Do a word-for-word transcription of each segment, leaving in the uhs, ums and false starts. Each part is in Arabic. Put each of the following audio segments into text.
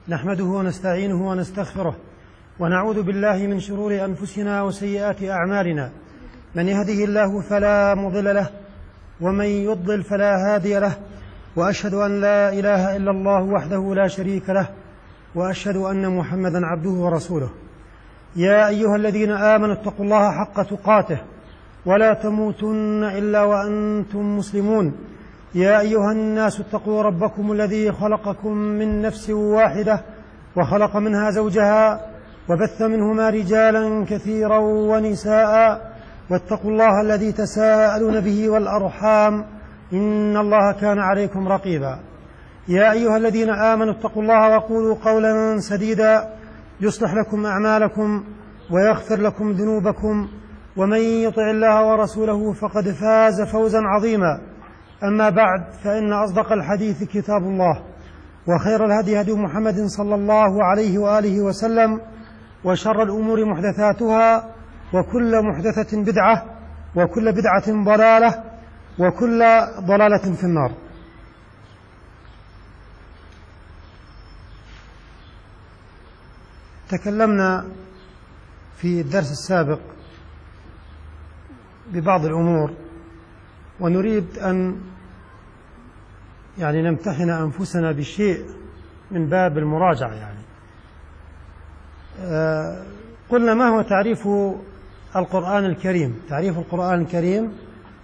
نحمده ونستعينه ونستغفره ونعوذ بالله من شرور أنفسنا وسيئات أعمالنا. من يهده الله فلا مضل له ومن يضلل فلا هادي له، وأشهد أن لا إله إلا الله وحده لا شريك له، وأشهد أن محمدا عبده ورسوله. يا أيها الذين آمنوا اتقوا الله حق تقاته ولا تموتن إلا وأنتم مسلمون. يا أيها الناس اتقوا ربكم الذي خلقكم من نفس واحدة وخلق منها زوجها وبث منهما رجالا كثيرا ونساء، واتقوا الله الذي تساءلون به والأرحام إن الله كان عليكم رقيبا. يا أيها الذين آمنوا اتقوا الله وقولوا قولا سديدا يصلح لكم أعمالكم ويغفر لكم ذنوبكم، ومن يطع الله ورسوله فقد فاز فوزا عظيما. أما بعد، فإن أصدق الحديث كتاب الله، وخير الهدي هدي محمد صلى الله عليه وآله وسلم، وشر الأمور محدثاتها، وكل محدثة بدعة، وكل بدعة ضلالة، وكل ضلالة في النار. تكلمنا في الدرس السابق ببعض الأمور، ونريد أن يعني نمتحن أنفسنا بشيء من باب المراجعة. يعني آه قلنا: ما هو تعريف القرآن الكريم؟ تعريف القرآن الكريم،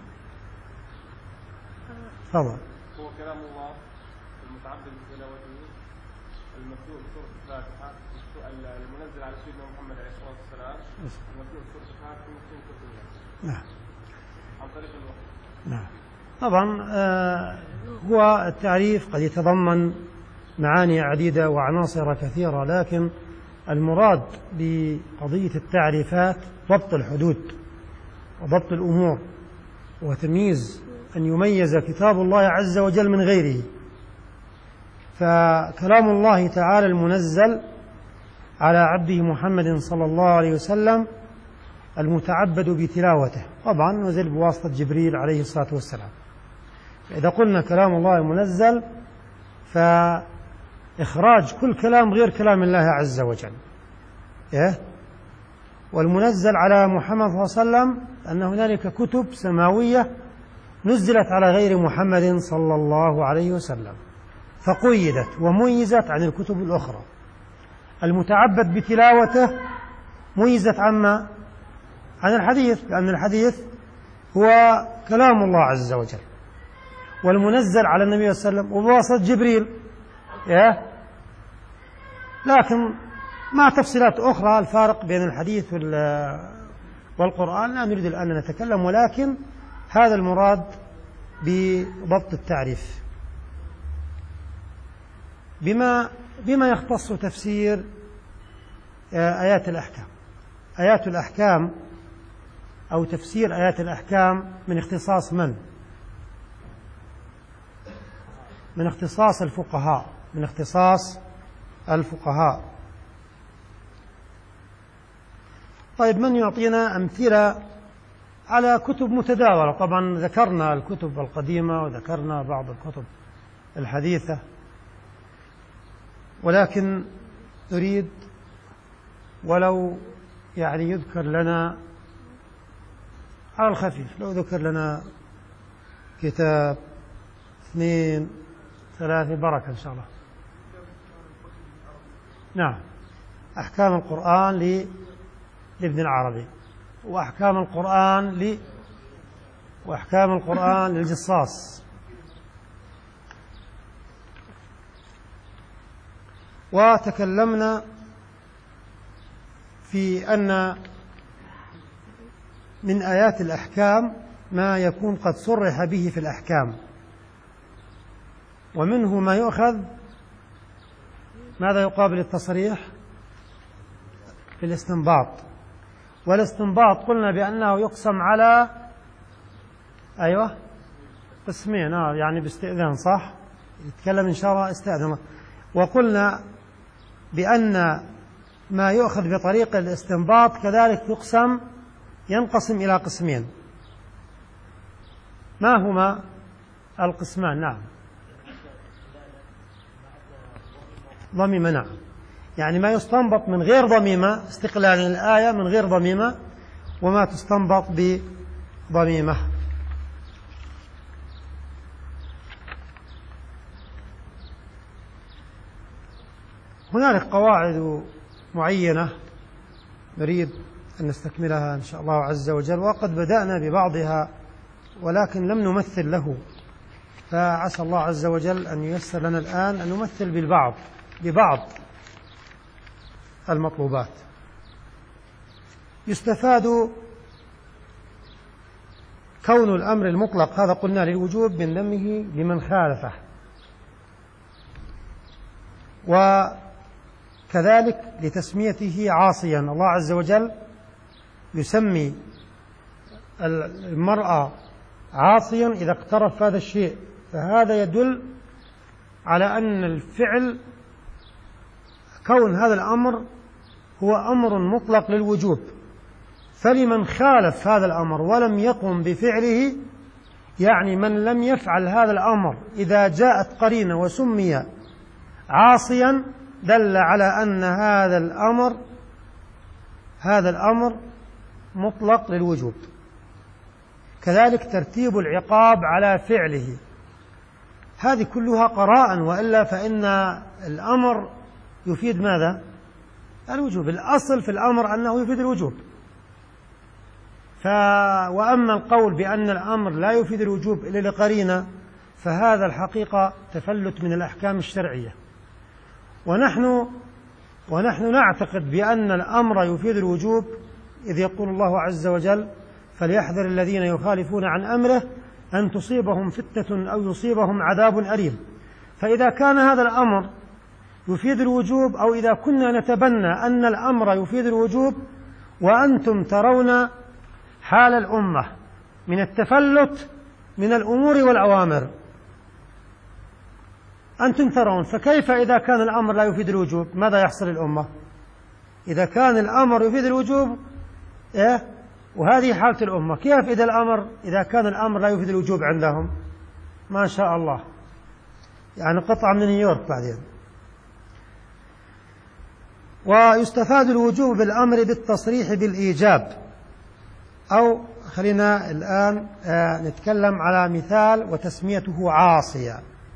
تفضل. هو كلام الله المتعبد بتلاوته، المتلو بسورة الفاتحة، المنزل على سيدنا محمد عليه الصلاة والسلام، المتلو بسورة الفاتحة، المتلو بسورة الله. نعم. عن طريق الوحي. نعم. طبعا آه هو التعريف قد يتضمن معاني عديدة وعناصر كثيرة، لكن المراد بقضية التعريفات ضبط الحدود وضبط الأمور، وتمييز أن يميز كتاب الله عز وجل من غيره. فكلام الله تعالى المنزل على عبده محمد صلى الله عليه وسلم المتعبد بتلاوته، طبعا نزل بواسطة جبريل عليه الصلاة والسلام. فإذا قلنا كلام الله المنزل، فإخراج كل كلام غير كلام الله عز وجل. إيه؟ والمنزل على محمد صلى الله عليه وسلم أن هنالك كتب سماوية نزلت على غير محمد صلى الله عليه وسلم، فقيدت وميزت عن الكتب الأخرى. المتعبد بتلاوته ميزت عما عن الحديث، لأن الحديث هو كلام الله عز وجل، والمنزل على النبي صلى الله عليه وسلم وبواسطة جبريل. إيه؟ لكن مع تفصيلات أخرى الفارق بين الحديث والقرآن لا نريد الآن أن نتكلم، ولكن هذا المراد بضبط التعريف. بما بما يختص تفسير آيات الأحكام. آيات الأحكام أو تفسير آيات الأحكام من اختصاص من؟ من اختصاص الفقهاء، من اختصاص الفقهاء. طيب، من يعطينا أمثلة على كتب متداولة؟ طبعا ذكرنا الكتب القديمة وذكرنا بعض الكتب الحديثة، ولكن نريد ولو يعني يذكر لنا على الخفيف، لو ذكر لنا كتاب اثنين ثلاثة بركة إن شاء الله. نعم. أحكام القرآن لابن العربي، وأحكام القرآن ل وأحكام القرآن للجصاص. وتكلمنا في أن من آيات الأحكام ما يكون قد صرح به في الأحكام، ومنه ما يؤخذ ماذا يقابل التصريح في الاستنباط. والاستنباط قلنا بأنه يقسم على أيوة قسمين، آه يعني باستئذان، صح؟ يتكلم إن شاء الله استأذن. وقلنا بأن ما يؤخذ بطريق الاستنباط كذلك يقسم ينقسم إلى قسمين. ما هما القسمان؟ نعم. ضميمة نعم، يعني ما يستنبط من غير ضميمة استقلالا الآية من غير ضميمة، وما تستنبط بضميمة. هنالك قواعد معينة نريد أن نستكملها إن شاء الله عز وجل، وقد بدأنا ببعضها ولكن لم نمثل له، فعسى الله عز وجل أن ييسر لنا الآن أن نمثل بالبعض ببعض المطلوبات. يستفاد كون الأمر المطلق هذا قلنا للوجوب من ذمه لمن خالفه، وكذلك لتسميته عاصيا. الله عز وجل يسمي المرأة عاصيا إذا اقترف هذا الشيء، فهذا يدل على أن الفعل كون هذا الأمر هو أمر مطلق للوجوب، فلمن خالف هذا الأمر ولم يقم بفعله، يعني من لم يفعل هذا الأمر إذا جاءت قرينة وسمي عاصيا دل على أن هذا الأمر هذا الأمر مطلق للوجوب. كذلك ترتيب العقاب على فعله، هذه كلها قراء، وإلا فإن الأمر يفيد ماذا؟ الوجوب. الأصل في الأمر أنه يفيد الوجوب، ف... وأما القول بأن الأمر لا يفيد الوجوب إلا لقرينة فهذا الحقيقة تفلت من الأحكام الشرعية. ونحن ونحن نعتقد بأن الأمر يفيد الوجوب، إذ يقول الله عز وجل: فليحذر الذين يخالفون عن أمره أن تصيبهم فتنة أو يصيبهم عذاب أليم. فإذا كان هذا الأمر يفيد الوجوب، أو إذا كنا نتبنى أن الأمر يفيد الوجوب وأنتم ترون حال الأمة من التفلت من الأمور والأوامر، أنتم ترون، فكيف إذا كان الأمر لا يفيد الوجوب؟ ماذا يحصل الأمة؟ إذا كان الأمر يفيد الوجوب إيه؟ وهذه حالة الأمة، كيف إذا الأمر إذا كان الأمر لا يفيد الوجوب عندهم؟ ما شاء الله، يعني قطعة من نيويورك بعدين. ويستفاد الوجوب بالأمر بالتصريح بالإيجاب، أو خلينا الآن نتكلم على مثال وتسميته عاصية.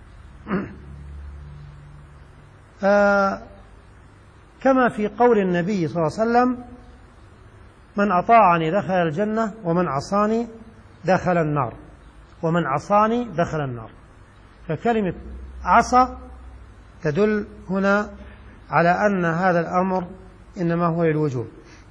كما في قول النبي صلى الله عليه وسلم: من أطاعني دخل الجنة ومن عصاني دخل النار، ومن عصاني دخل النار. فكلمة عصى تدل هنا على أن هذا الأمر إنما هو للوجوب.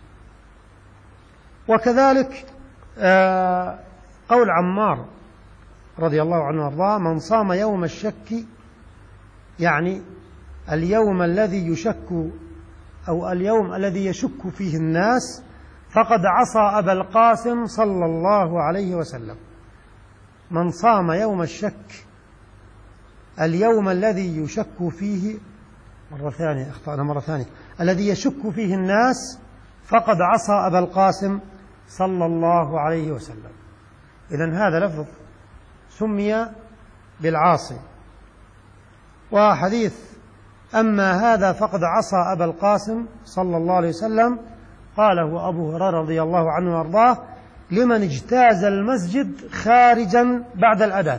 وكذلك قول عمار رضي الله عنه وارضاه: من صام يوم الشك، يعني اليوم الذي يشك أو اليوم الذي يشك فيه الناس، فقد عصى أبا القاسم صلى الله عليه وسلم. من صام يوم الشك، اليوم الذي يشك فيه، مرة ثانية أخطأنا مرة ثانية، الذي يشك فيه الناس فقد عصى أبا القاسم صلى الله عليه وسلم. إذن هذا لفظ سمي بالعاصي. وحديث أما هذا فقد عصى أبا القاسم صلى الله عليه وسلم قاله أبو هريرة رضي الله عنه وارضاه لمن اجتاز المسجد خارجا بعد الأذان.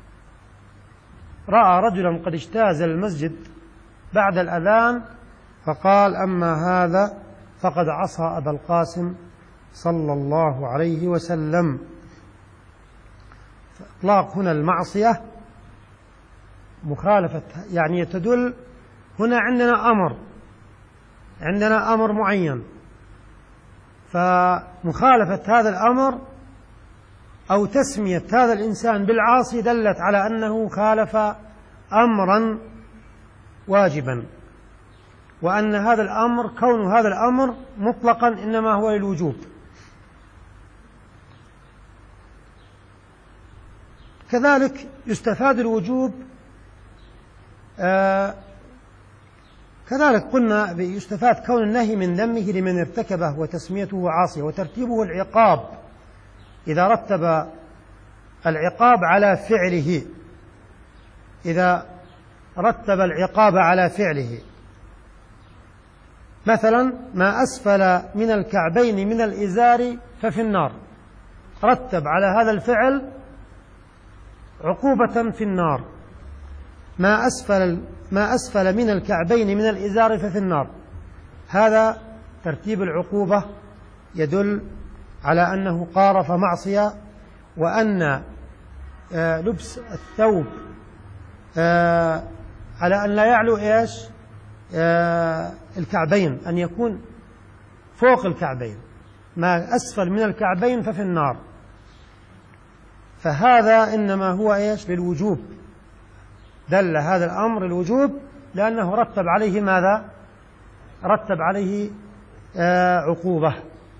رأى رجلا قد اجتاز المسجد بعد الأذان فقال: أما هذا فقد عصى أبا القاسم صلى الله عليه وسلم. فإطلاق هنا المعصية مخالفة، يعني تدل هنا عندنا أمر عندنا أمر معين، فمخالفة هذا الأمر أو تسمية هذا الإنسان بالعاصي دلت على أنه خالف أمرا واجبا، وأن هذا الأمر كون هذا الأمر مطلقا إنما هو للوجوب. كذلك يستفاد الوجوب آه كذلك قلنا يستفاد كون النهي من ذمه لمن ارتكبه وتسميته عاصية، وترتيبه العقاب إذا رتب العقاب على فعله إذا رتب العقاب على فعله مثلا ما أسفل من الكعبين من الإزار ففي النار، رتب على هذا الفعل عقوبة في النار. ما أسفل ما أسفل من الكعبين من الإزار ففي النار، هذا ترتيب العقوبة يدل على أنه قارف معصية، وأن آه لبس الثوب آه على أن لا يعلو إيش آه الكعبين، أن يكون فوق الكعبين. ما أسفل من الكعبين ففي النار، فهذا إنما هو إيش للوجوب، دل هذا الأمر الوجوب لأنه رتب عليه ماذا؟ رتب عليه آه عقوبة.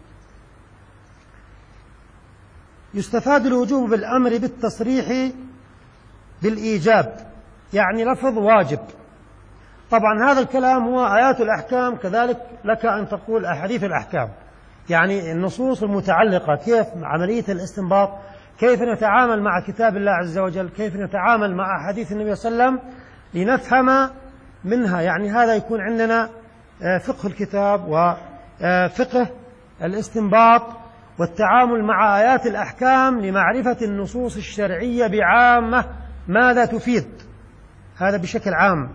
يستفاد الوجوب بالأمر بالتصريح بالإيجاب، يعني لفظ واجب. طبعا هذا الكلام هو آيات الأحكام، كذلك لك أن تقول أحاديث الأحكام، يعني النصوص المتعلقة كيف عملية الاستنباط، كيف نتعامل مع كتاب الله عز وجل، كيف نتعامل مع أحاديث النبي صلى الله عليه وسلم لنفهم منها. يعني هذا يكون عندنا فقه الكتاب وفقه الاستنباط والتعامل مع آيات الأحكام لمعرفة النصوص الشرعية بعامة ماذا تفيد، هذا بشكل عام.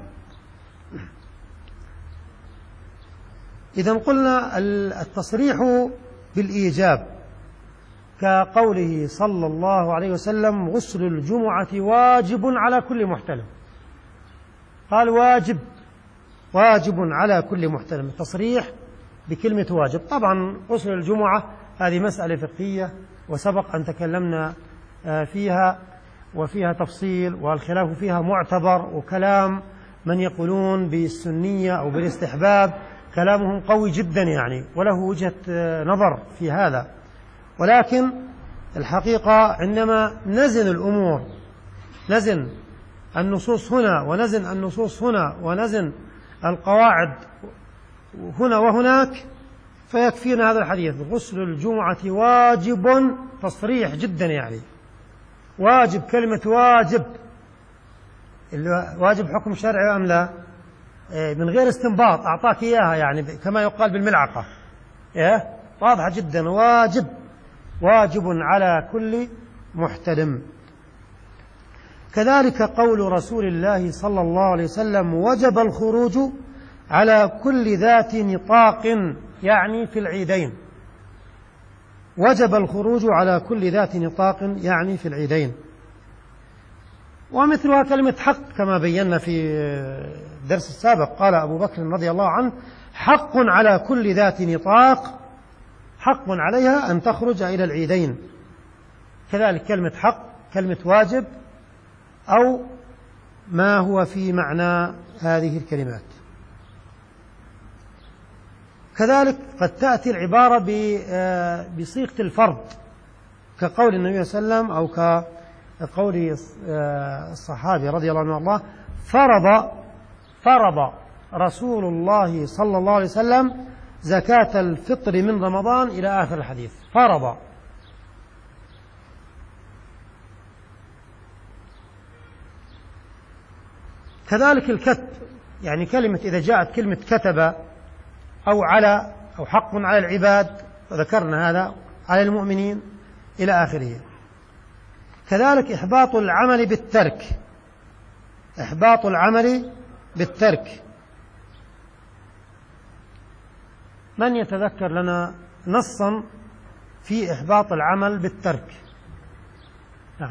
إذا قلنا التصريح بالإيجاب كقوله صلى الله عليه وسلم غسل الجمعة واجب على كل محتلم، قال واجب واجب على كل محتلم، التصريح بكلمة واجب. طبعا غسل الجمعة هذه مسألة فقهية وسبق أن تكلمنا فيها وفيها تفصيل، والخلاف فيها معتبر، وكلام من يقولون بالسنية أو بالاستحباب كلامهم قوي جدا يعني، وله وجهة نظر في هذا. ولكن الحقيقة عندما نزن الأمور، نزن النصوص هنا ونزن النصوص هنا ونزن القواعد هنا وهناك، فيكفينا هذا الحديث غسل الجمعة واجب، تصريح جدا يعني واجب، كلمة واجب، واجب حكم شرعي أم لا؟ من غير استنباط، أعطاك إياها يعني كما يقال بالملعقة، إيه واضحة جدا، واجب واجب على كل محتلم. كذلك قول رسول الله صلى الله عليه وسلم وجب الخروج على كل ذات نطاق، يعني في العيدين، وجب الخروج على كل ذات نطاق يعني في العيدين. ومثلها كلمة حق كما بينا في الدرس السابق، قال أبو بكر رضي الله عنه حق على كل ذات نطاق، حق عليها أن تخرج إلى العيدين. كذلك كلمة حق كلمة واجب أو ما هو في معنى هذه الكلمات. كذلك قد تأتي العبارة بصيغة الفرض كقول النبي صلى الله عليه وسلم أو كقول الصحابي رضي الله عنه الله فرض فرض رسول الله صلى الله عليه وسلم زكاة الفطر من رمضان إلى آخر الحديث، فرض. كذلك الكتب، يعني كلمة إذا جاءت كلمة كتب أو على أو حق على العباد، وذكرنا هذا على المؤمنين إلى آخره. كذلك إحباط العمل بالترك، إحباط العمل بالترك. من يتذكر لنا نصا في إحباط العمل بالترك؟ نعم.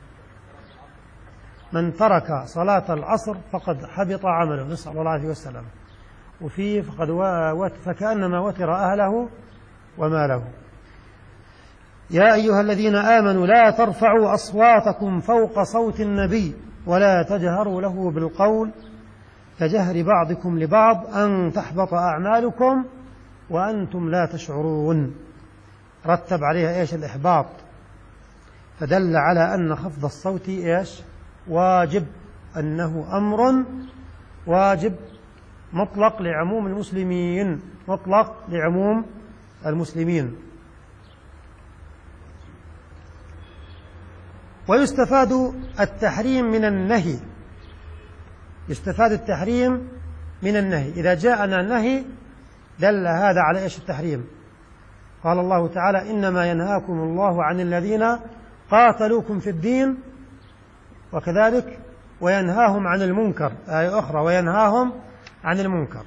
من ترك صلاة العصر فقد حبط عمله، نسأل الله العافية والسلام. وفيه فقد فكأنما وتر أهله وماله. يا أيها الذين آمنوا لا ترفعوا أصواتكم فوق صوت النبي ولا تجهروا له بالقول كجهر بعضكم لبعض أن تحبط أعمالكم وأنتم لا تشعرون. رتب عليها إيش؟ الإحباط، فدل على أن خفض الصوت إيش؟ واجب، أنه أمر واجب مطلق لعموم المسلمين، مطلق لعموم المسلمين. ويستفاد التحريم من النهي، يستفاد التحريم من النهي. إذا جاءنا النهي دل هذا على إيش؟ التحريم. قال الله تعالى: إنما ينهاكم الله عن الذين قاتلوكم في الدين، وكذلك وينهاهم عن المنكر، آية أخرى وينهاهم عن المنكر.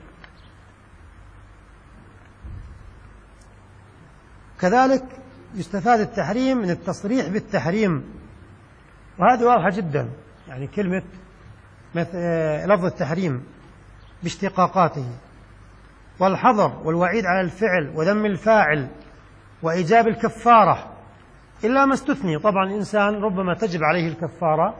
كذلك يستفاد التحريم من التصريح بالتحريم، وهذه واضحة جدا، يعني كلمة لفظ التحريم باشتقاقاته، والحظر والوعيد على الفعل وذم الفاعل وإيجاب الكفارة، إلا ما استثني. طبعا الإنسان ربما تجب عليه الكفارة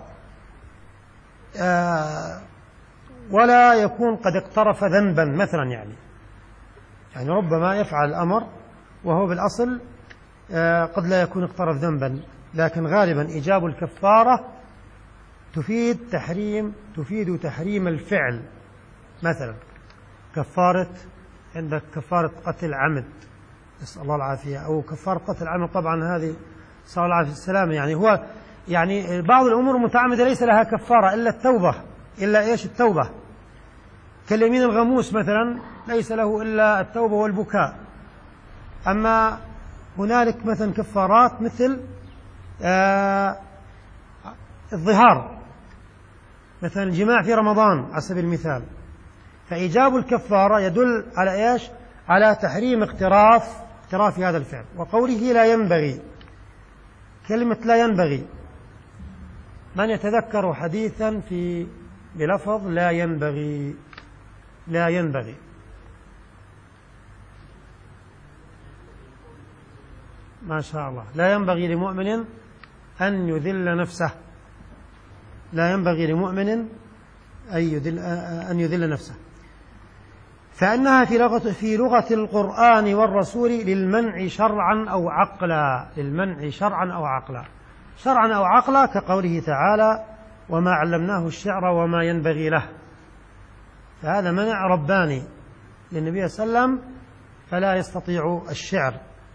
آه ولا يكون قد اقترف ذنبا مثلا، يعني يعني ربما يفعل الأمر وهو بالأصل آه قد لا يكون اقترف ذنبا، لكن غالبا إيجاب الكفارة تفيد تحريم تفيد تحريم الفعل. مثلا كفارة، عندك كفارة قتل عمد، نسأل الله العافية، أو كفارة قتل عمد، طبعا هذه صلى الله عليه وسلم، يعني هو يعني بعض الأمور المتعمدة ليس لها كفارة إلا التوبة، إلا إيش؟ التوبة. كاليمين الغموس مثلا ليس له إلا التوبة والبكاء. أما هنالك مثلا كفارات مثل آه الظهار، مثلا الجماع في رمضان على سبيل المثال، فإيجاب الكفارة يدل على إيش؟ على تحريم اقتراف اقتراف هذا الفعل. وقوله لا ينبغي، كلمة لا ينبغي، من يتذكر حديثا في بلفظ لا ينبغي؟ لا ينبغي ما شاء الله. لا ينبغي لمؤمن أن يذل نفسه، لا ينبغي لمؤمن أن يذل, أن يذل نفسه، فإنها في لغة, في لغة القرآن والرسول للمنع شرعا أو عقلا، للمنع شرعا أو عقلا. شرعا أو عقلا كقوله تعالى: وما علمناه الشعر وما ينبغي له، فهذا منع رباني للنبي صلى الله عليه وسلم، فلا يستطيع الشعر.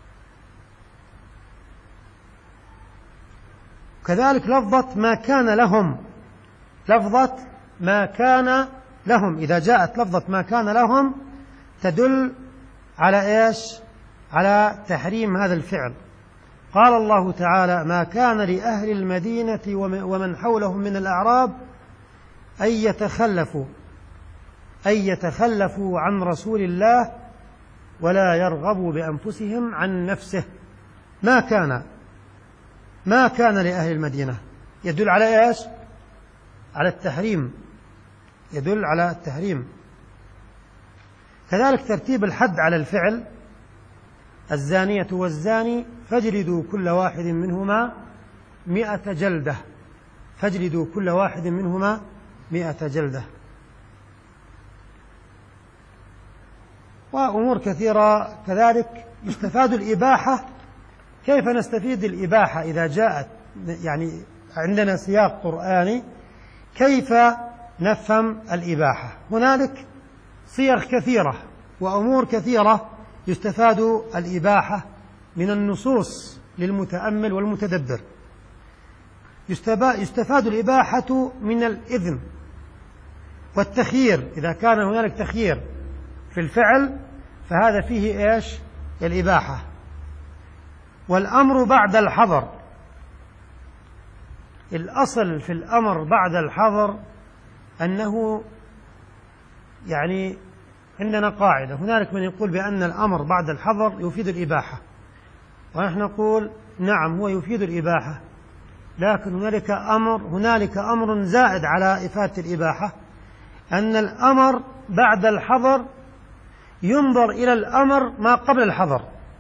كذلك لفظة ما كان لهم، لفظة ما كان لهم، إذا جاءت لفظة ما كان لهم تدل على إيش؟ على تحريم هذا الفعل. قال الله تعالى: ما كان لأهل المدينة ومن حولهم من الأعراب أن يتخلفوا أن يتخلفوا عن رسول الله ولا يرغبوا بأنفسهم عن نفسه. ما كان ما كان لأهل المدينة يدل على إيش؟ على التحريم، يدل على التحريم. كذلك ترتيب الحد على الفعل: الزانية والزاني فاجلدوا كل واحد منهما مئة جلدة، فاجلدوا كل واحد منهما مئة جلدة. وأمور كثيرة. كذلك يستفاد الإباحة. كيف نستفيد الإباحة إذا جاءت؟ يعني عندنا سياق قرآني، كيف نفهم الإباحة؟ هنالك صيغ كثيرة وأمور كثيرة يستفاد الإباحة من النصوص للمتأمل والمتدبر. يستفاد الإباحة من الإذن والتخيير، إذا كان هنالك تخيير في الفعل فهذا فيه إيش؟ الإباحة. والأمر بعد الحظر، الأصل في الأمر بعد الحظر أنه يعني عندنا قاعدة، هنالك من يقول بأن الأمر بعد الحظر يفيد الإباحة، ونحن نقول نعم هو يفيد الإباحة، لكن هنالك أمر هنالك أمر زائد على إفادة الإباحة، أن الأمر بعد الحظر ينظر إلى الأمر ما قبل الحظر،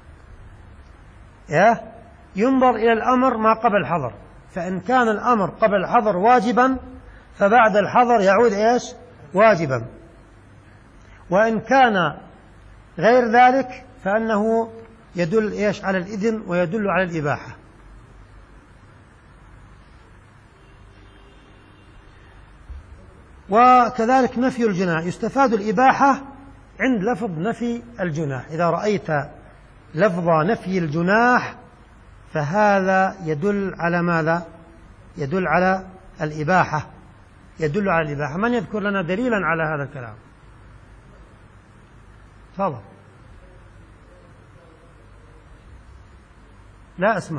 ينظر إلى الأمر ما قبل الحظر. فإن كان الأمر قبل الحظر واجبا فبعد الحظر يعود إيش؟ واجبا. وإن كان غير ذلك فإنه يدل إيش؟ على الإذن ويدل على الإباحة. وكذلك نفي الجناح، يستفاد الإباحة عند لفظ نفي الجناح. إذا رأيت لفظ نفي الجناح فهذا يدل على ماذا؟ يدل على الإباحة، يدل على الإباحة. من يذكر لنا دليلا على هذا الكلام؟ تفضل. لا أسمع.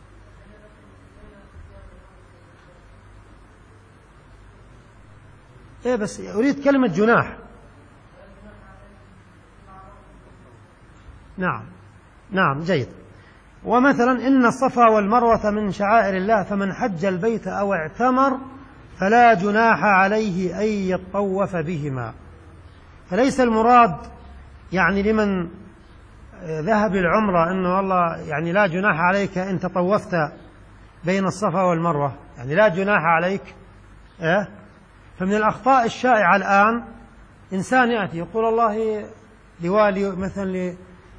إيه بس أريد كلمة جناح. نعم نعم جيد. ومثلا إن الصفا والمروة من شعائر الله فمن حج البيت أو اعتمر فلا جناح عليه أن يطوف بهما. فليس المراد يعني لمن ذهب العمرة أنه والله يعني لا جناح عليك إن تطوفت بين الصفا والمروة، يعني لا جناح عليك. إيه؟ فمن الأخطاء الشائعة الآن إنسان يأتي يقول الله لوالي مثلا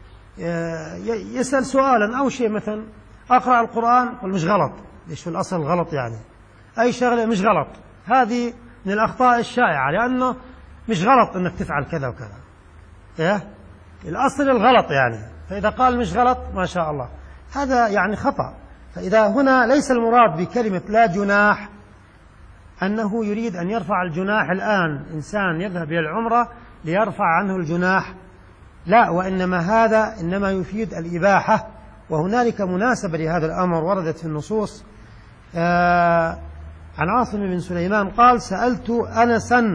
يسأل سؤالا أو شيء، مثلا أقرأ القرآن يقول مش غلط. ليش في الأصل غلط؟ يعني أي شغلة مش غلط. هذه من الأخطاء الشائعة، لأنه مش غلط أنك تفعل كذا وكذا. إيه؟ الأصل الغلط يعني، فإذا قال مش غلط ما شاء الله، هذا يعني خطأ. فإذا هنا ليس المراد بكلمة لا جناح أنه يريد أن يرفع الجناح الآن، إنسان يذهب إلى العمرة ليرفع عنه الجناح، لا، وإنما هذا إنما يفيد الإباحة. وهنالك مناسبة لهذا الأمر وردت في النصوص. آه عن عاصم بن سليمان قال سألت أنسا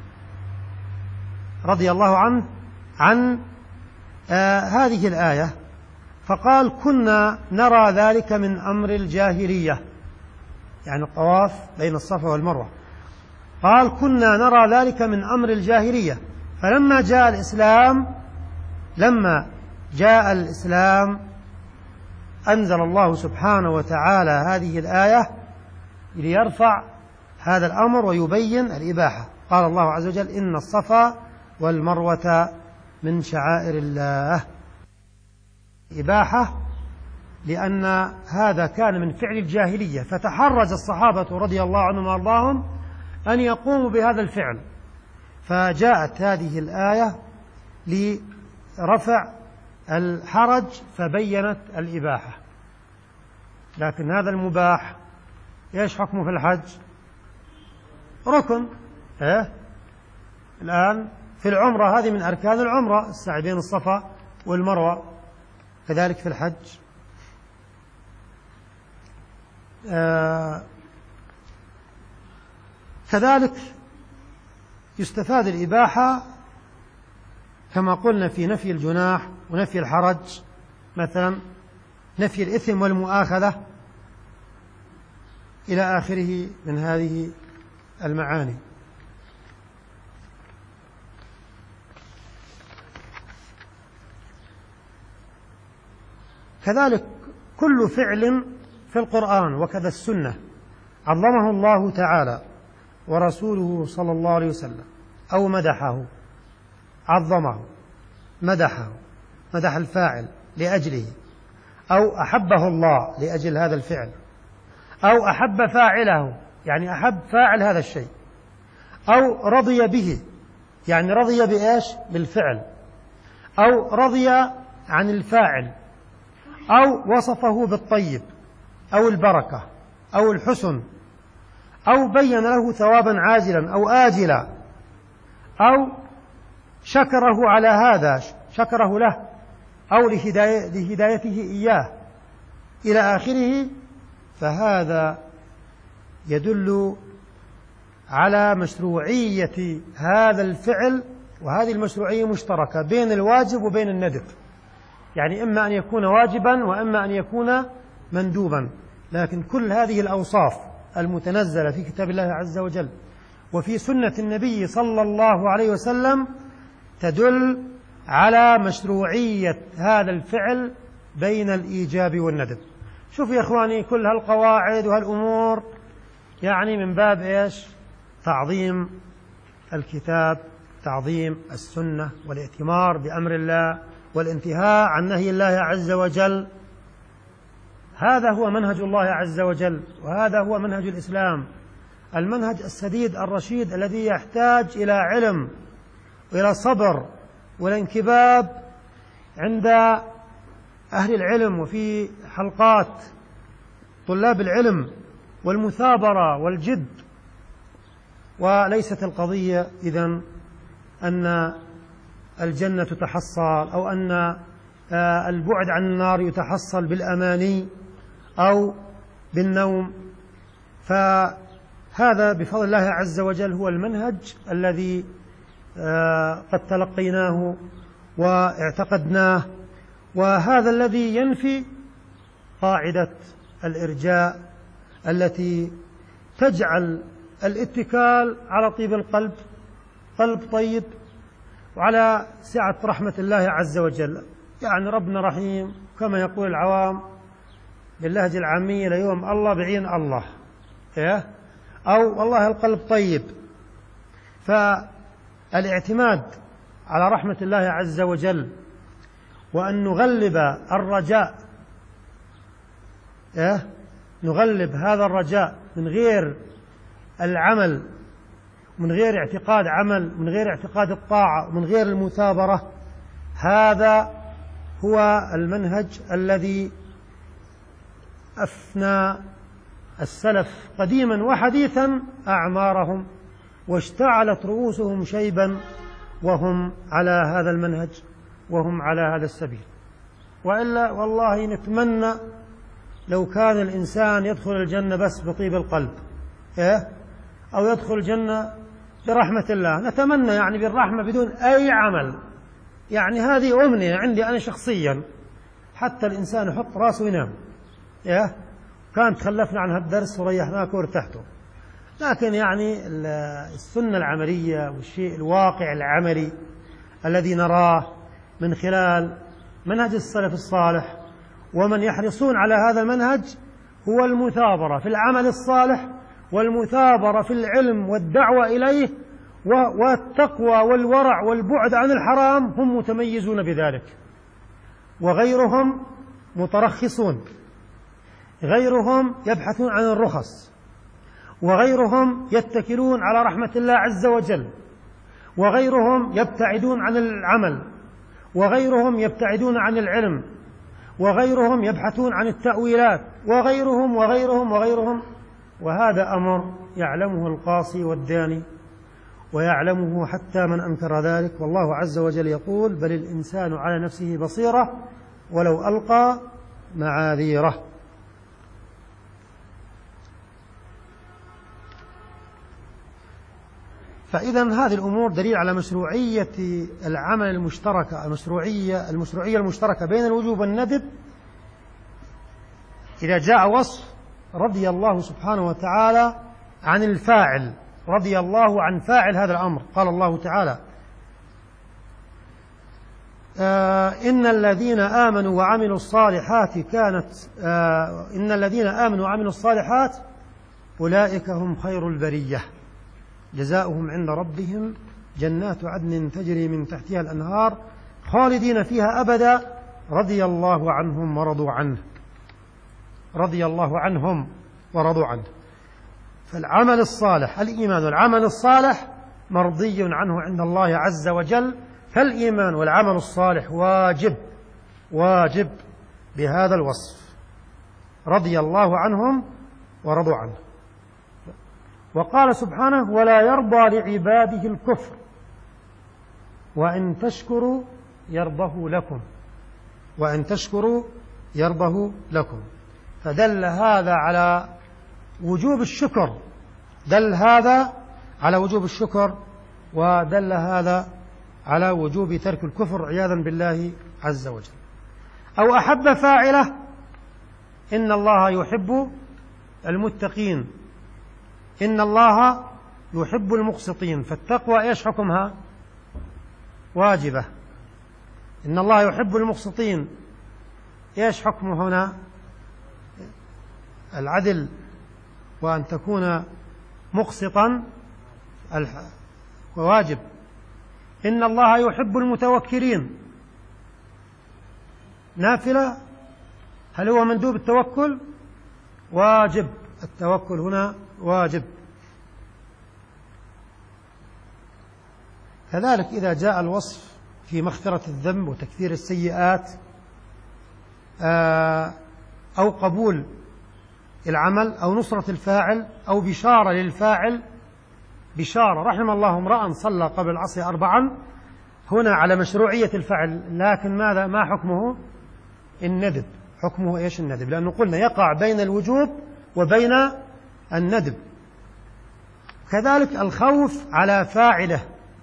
رضي الله عنه عن آه هذه الآية فقال كنا نرى ذلك من أمر الجاهلية، يعني الطواف بين الصفا والمروة. قال كنا نرى ذلك من أمر الجاهلية، فلما جاء الإسلام لما جاء الإسلام أنزل الله سبحانه وتعالى هذه الآية ليرفع هذا الأمر ويبين الإباحة. قال الله عز وجل إن الصفا والمروة من شعائر الله. إباحة لأن هذا كان من فعل الجاهلية، فتحرج الصحابة رضي الله عنهم وارضاهم أن يقوموا بهذا الفعل، فجاءت هذه الآية لرفع الحرج فبينت الإباحة. لكن هذا المباح إيش حكمه في الحج؟ ركن. إيه؟ الآن في العمرة هذه من أركان العمرة السعي بين الصفا والمروة، كذلك في الحج. آه كذلك يستفاد الإباحة كما قلنا في نفي الجناح ونفي الحرج، مثلا نفي الإثم والمؤاخذة إلى آخره من هذه المعاني. كذلك كل فعل في القرآن وكذا السنة عظمه الله تعالى ورسوله صلى الله عليه وسلم أو مدحه، عظمه مدحه، مدح الفاعل لأجله، أو أحبه الله لأجل هذا الفعل، أو أحب فاعله يعني أحب فاعل هذا الشيء، أو رضي به يعني رضي بإيش؟ بالفعل، أو رضي عن الفاعل، أو وصفه بالطيب أو البركة أو الحسن، أو بين له ثوابا عاجلا أو آجلا، أو شكره على هذا، شكره له، أو لهداية لهدايته إياه إلى آخره. فهذا يدل على مشروعية هذا الفعل، وهذه المشروعية مشتركة بين الواجب وبين الندب، يعني إما أن يكون واجبا وإما أن يكون مندوبا. لكن كل هذه الأوصاف المتنزلة في كتاب الله عز وجل وفي سنة النبي صلى الله عليه وسلم تدل على مشروعية هذا الفعل بين الإيجاب والندب. شوف يا إخواني كل هالقواعد وهالأمور يعني من باب إيش؟ تعظيم الكتاب، تعظيم السنة، والائتمار بأمر الله والانتهاء عن نهي الله عز وجل. هذا هو منهج الله عز وجل، وهذا هو منهج الإسلام، المنهج السديد الرشيد الذي يحتاج إلى علم وإلى صبر والانكباب عند أهل العلم وفي حلقات طلاب العلم والمثابرة والجد. وليست القضية إذن أن الجنة تحصل أو أن البعد عن النار يتحصل بالأماني أو بالنوم. فهذا بفضل الله عز وجل هو المنهج الذي قد تلقيناه واعتقدناه، وهذا الذي ينفي قاعدة الإرجاء التي تجعل الاتكال على طيب القلب، قلب طيب، وعلى سعة رحمة الله عز وجل. يعني ربنا رحيم كما يقول العوام باللهجة العامية ليوم الله بعين الله، إيه؟ أو والله القلب طيب. فالاعتماد على رحمة الله عز وجل وأن نغلب الرجاء، إيه؟ نغلب هذا الرجاء من غير العمل، من غير اعتقاد عمل، من غير اعتقاد الطاعة، من غير المثابرة. هذا هو المنهج الذي أفنى السلف قديما وحديثا أعمارهم واشتعلت رؤوسهم شيبا وهم على هذا المنهج وهم على هذا السبيل. وإلا والله نتمنى لو كان الإنسان يدخل الجنة بس بطيب القلب، إيه؟ أو يدخل الجنة برحمة الله، نتمنى يعني بالرحمة بدون أي عمل. يعني هذه أمنية عندي أنا شخصيا، حتى الإنسان يحط راسه وينام، إيه؟ كان تخلفنا عن هالدرس وريحناك وارتحتوا. لكن يعني السنة العملية والشيء الواقع العملي الذي نراه من خلال منهج السلف الصالح ومن يحرصون على هذا المنهج هو المثابرة في العمل الصالح والمثابرة في العلم والدعوة إليه والتقوى والورع والبعد عن الحرام. هم متميزون بذلك، وغيرهم مترخصون، غيرهم يبحثون عن الرخص، وغيرهم يتكلون على رحمة الله عز وجل، وغيرهم يبتعدون عن العمل، وغيرهم يبتعدون عن العلم، وغيرهم يبحثون عن التأويلات، وغيرهم وغيرهم وغيرهم. وهذا أمر يعلمه القاصي والداني، ويعلمه حتى من أنكر ذلك. والله عز وجل يقول: بل الإنسان على نفسه بصيرة ولو ألقى معاذيره. فإذا هذه الأمور دليل على مشروعية العمل المشترك، المشروعية المشروعية المشتركة بين الوجوب والندب. إذا جاء وصف رضي الله سبحانه وتعالى عن الفاعل، رضي الله عن فاعل هذا الأمر. قال الله تعالى: آه إن الذين آمنوا وعملوا الصالحات كانت آه إن الذين آمنوا وعملوا الصالحات أولئك هم خير البرية جزاؤهم عند ربهم جنات عدن تجري من تحتها الأنهار خالدين فيها أبدا رضي الله عنهم ورضوا عنه. رضي الله عنهم ورضوا عنه. فالعمل الصالح، الإيمان والعمل الصالح مرضي عنه عند الله عز وجل. فالإيمان والعمل الصالح واجب واجب بهذا الوصف: رضي الله عنهم ورضوا عنه. وقال سبحانه: ولا يرضى لعباده الكفر وإن تشكروا يرضه لكم، وإن تشكروا يرضه لكم. فدل هذا على وجوب الشكر، دل هذا على وجوب الشكر، ودل هذا على وجوب ترك الكفر عياذا بالله عز وجل. أو أحب فاعله: إن الله يحب المتقين، إن الله يحب المقسطين. فالتقوى إيش حكمها؟ واجبة. إن الله يحب المقسطين، إيش حكمه هنا؟ العدل، وأن تكون مقسطا واجب. إن الله يحب المتوكلين، نافلة. هل هو مندوب التوكل؟ واجب. التوكل هنا واجب. كذلك إذا جاء الوصف في مغفرة الذنب وتكفير السيئات أو قبول العمل أو نصرة الفاعل أو بشارة للفاعل، بشارة: رحم الله امرأ صلى قبل العصر أربعا هنا على مشروعية الفعل، لكن ماذا ما حكمه؟ الندب. حكمه إيش؟ الندب، لأنه قلنا يقع بين الوجوب وبين الندب. كذلك الخوف على فاعله،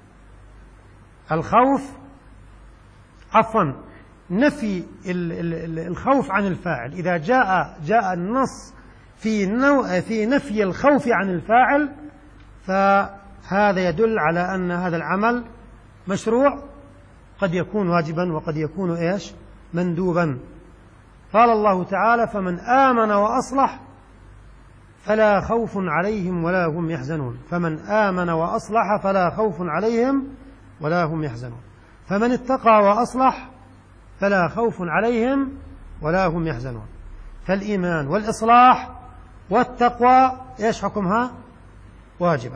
الخوف عفوا نفي الخوف عن الفاعل، إذا جاء جاء النص في نوع في نفي الخوف عن الفاعل فهذا يدل على أن هذا العمل مشروع، قد يكون واجبا وقد يكون إيش؟ مندوبا. قال الله تعالى: فمن آمن وأصلح فلا خوف عليهم ولا هم يحزنون. فمن آمن وأصلح فلا خوف عليهم ولا هم يحزنون. فمن اتقى وأصلح فلا خوف عليهم ولا هم يحزنون. فالإيمان والإصلاح والتقوى إيش حكمها؟ واجبة.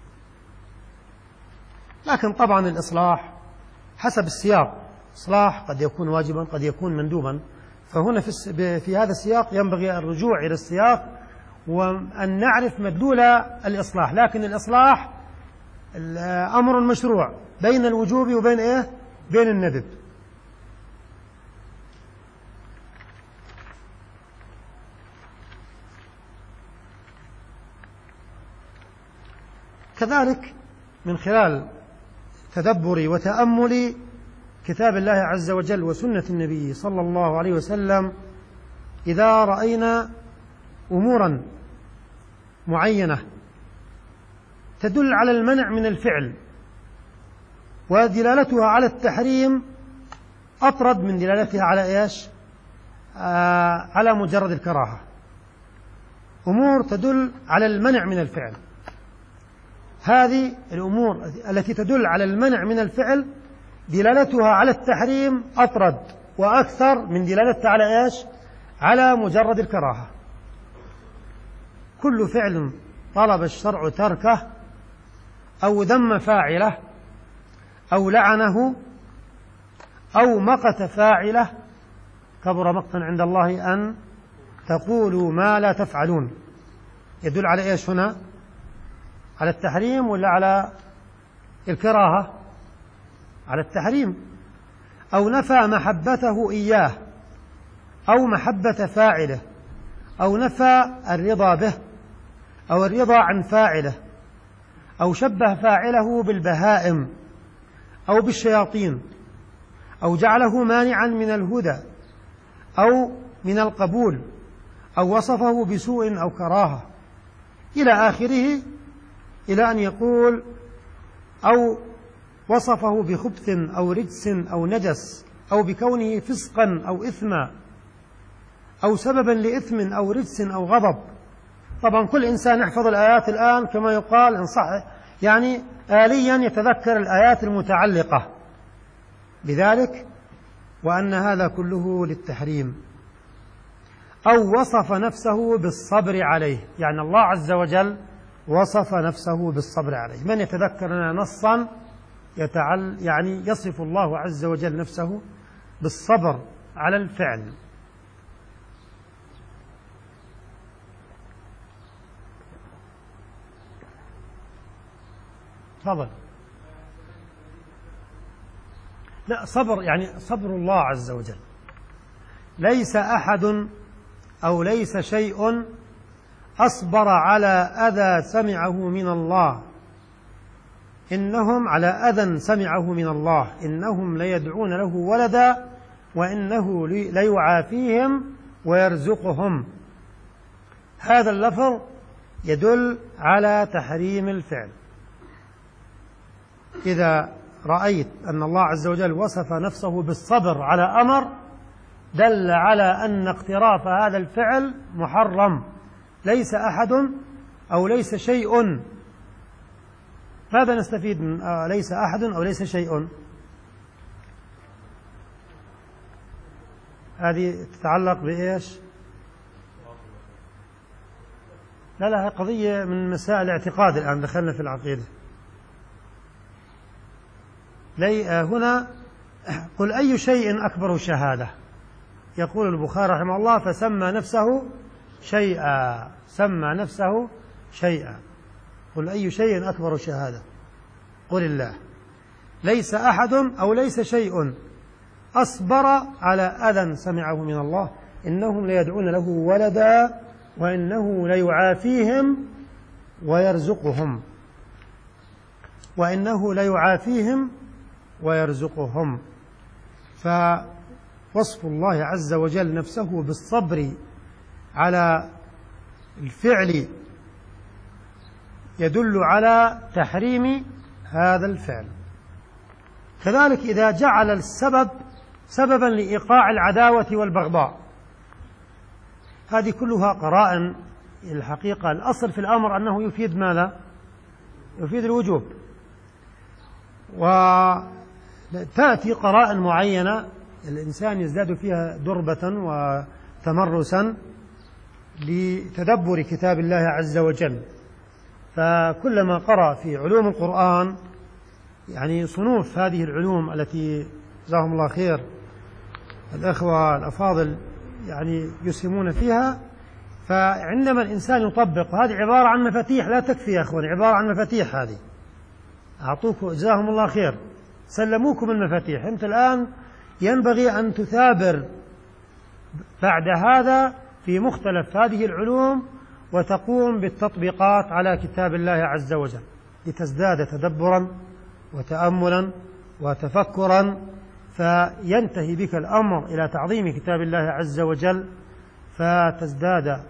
لكن طبعا الإصلاح حسب السياق، إصلاح قد يكون واجبا قد يكون مندوبا، فهنا في, في هذا السياق ينبغي الرجوع إلى السياق وأن نعرف مدلول الإصلاح. لكن الإصلاح أمر مشروع بين الوجوب وبين إيه؟ بين الندب. كذلك من خلال تدبري وتأملي كتاب الله عز وجل وسنة النبي صلى الله عليه وسلم، إذا رأينا أمورا معينة تدل على المنع من الفعل ودلالتها على التحريم أطرد من دلالتها على إيش؟ آه على مجرد الكراهة. أمور تدل على المنع من الفعل، هذه الأمور التي تدل على المنع من الفعل دلالتها على التحريم أطرد وأكثر من دلالتها على إيش؟ على مجرد الكراهة. كل فعل طلب الشرع تركه أو ذم فاعله أو لعنه أو مقت فاعله كبر مقتا عند الله أن تقولوا ما لا تفعلون. يدل على إيش هنا؟ على التحريم ولا على الكراهة؟ على التحريم. أو نفى محبته إياه أو محبة فاعله أو نفى الرضا به أو الرضا عن فاعله أو شبه فاعله بالبهائم أو بالشياطين أو جعله مانعا من الهدى أو من القبول أو وصفه بسوء أو كراهة إلى آخره، إلى أن يقول أو وصفه بخبث أو رجس أو نجس أو بكونه فسقا أو إثما أو سببا لإثم أو رجس أو غضب. طبعا كل إنسان يحفظ الآيات الآن كما يقال إن صح، يعني آليا يتذكر الآيات المتعلقة بذلك، وأن هذا كله للتحريم. أو وصف نفسه بالصبر عليه، يعني الله عز وجل وصف نفسه بالصبر عليه. من يتذكر لنا نصا يتعل يعني يصف الله عز وجل نفسه بالصبر على الفعل؟ تفضل. لا، صبر يعني صبر الله عز وجل. ليس أحد أو ليس شيء أصبر على أذى سمعه من الله، إنهم على أذى سمعه من الله إنهم ليدعون له ولدا وإنه ليعافيهم ويرزقهم. هذا اللفظ يدل على تحريم الفعل. إذا رأيت أن الله عز وجل وصف نفسه بالصبر على أمر دل على أن اقتراف هذا الفعل محرم. ليس أحد أو ليس شيء. ماذا نستفيد من آه ليس أحد أو ليس شيء؟ هذه تتعلق بإيش؟ لا لا، قضية من مسائل الاعتقاد. الآن دخلنا في العقيدة. لي هنا قل أي شيء أكبر شهادة؟ يقول البخاري رحمه الله فسمى نفسه شيئا، سمى نفسه شيئا. قل أي شيء أكبر شهادة؟ قل الله. ليس أحد أو ليس شيء أصبر على أذى سمعه من الله، إنهم ليدعون له ولدا وإنه ليعافيهم ويرزقهم وإنه ليعافيهم ويرزقهم. فوصف الله عز وجل نفسه بالصبر على الفعل يدل على تحريم هذا الفعل. كذلك إذا جعل السبب سببا لإيقاع العداوة والبغضاء، هذه كلها قرائن. الحقيقة الأصل في الأمر أنه يفيد ماذا؟ يفيد الوجوب، وتأتي قرائن معينة الإنسان يزداد فيها دربة وتمرسا لتدبر كتاب الله عز وجل. فكلما قرأ في علوم القرآن، يعني صنوف هذه العلوم التي جزاهم الله خير الأخوة الأفاضل يعني يسهمون فيها، فعندما الإنسان يطبق، هذه عبارة عن مفاتيح لا تكفي يا أخوان، عبارة عن مفاتيح. هذه أعطوكم جزاهم الله خير، سلموكم المفاتيح. أنت الآن ينبغي أن تثابر بعد هذا في مختلف هذه العلوم وتقوم بالتطبيقات على كتاب الله عز وجل لتزداد تدبرا وتأملا وتفكرا، فينتهي بك الأمر إلى تعظيم كتاب الله عز وجل، فتزداد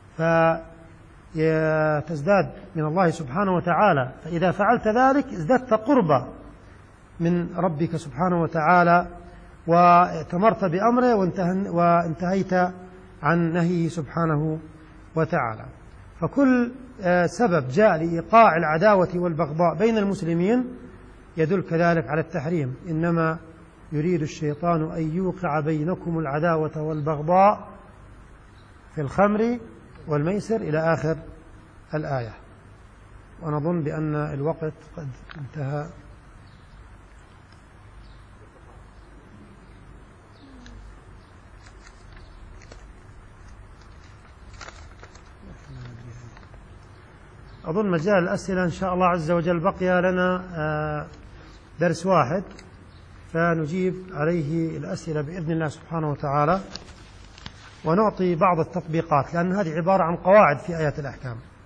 فتزداد من الله سبحانه وتعالى. فإذا فعلت ذلك ازددت قربا من ربك سبحانه وتعالى، واتمرت بأمره وانتهيت عن نهيه سبحانه وتعالى. فكل سبب جاء لإيقاع العداوة والبغضاء بين المسلمين يدل كذلك على التحريم. إنما يريد الشيطان أن يوقع بينكم العداوة والبغضاء في الخمر والميسر إلى آخر الآية. ونظن بأن الوقت قد انتهى. أظن مجال الأسئلة إن شاء الله عز وجل بقي لنا درس واحد، فنجيب عليه الأسئلة بإذن الله سبحانه وتعالى، ونعطي بعض التطبيقات، لأن هذه عبارة عن قواعد في آيات الأحكام.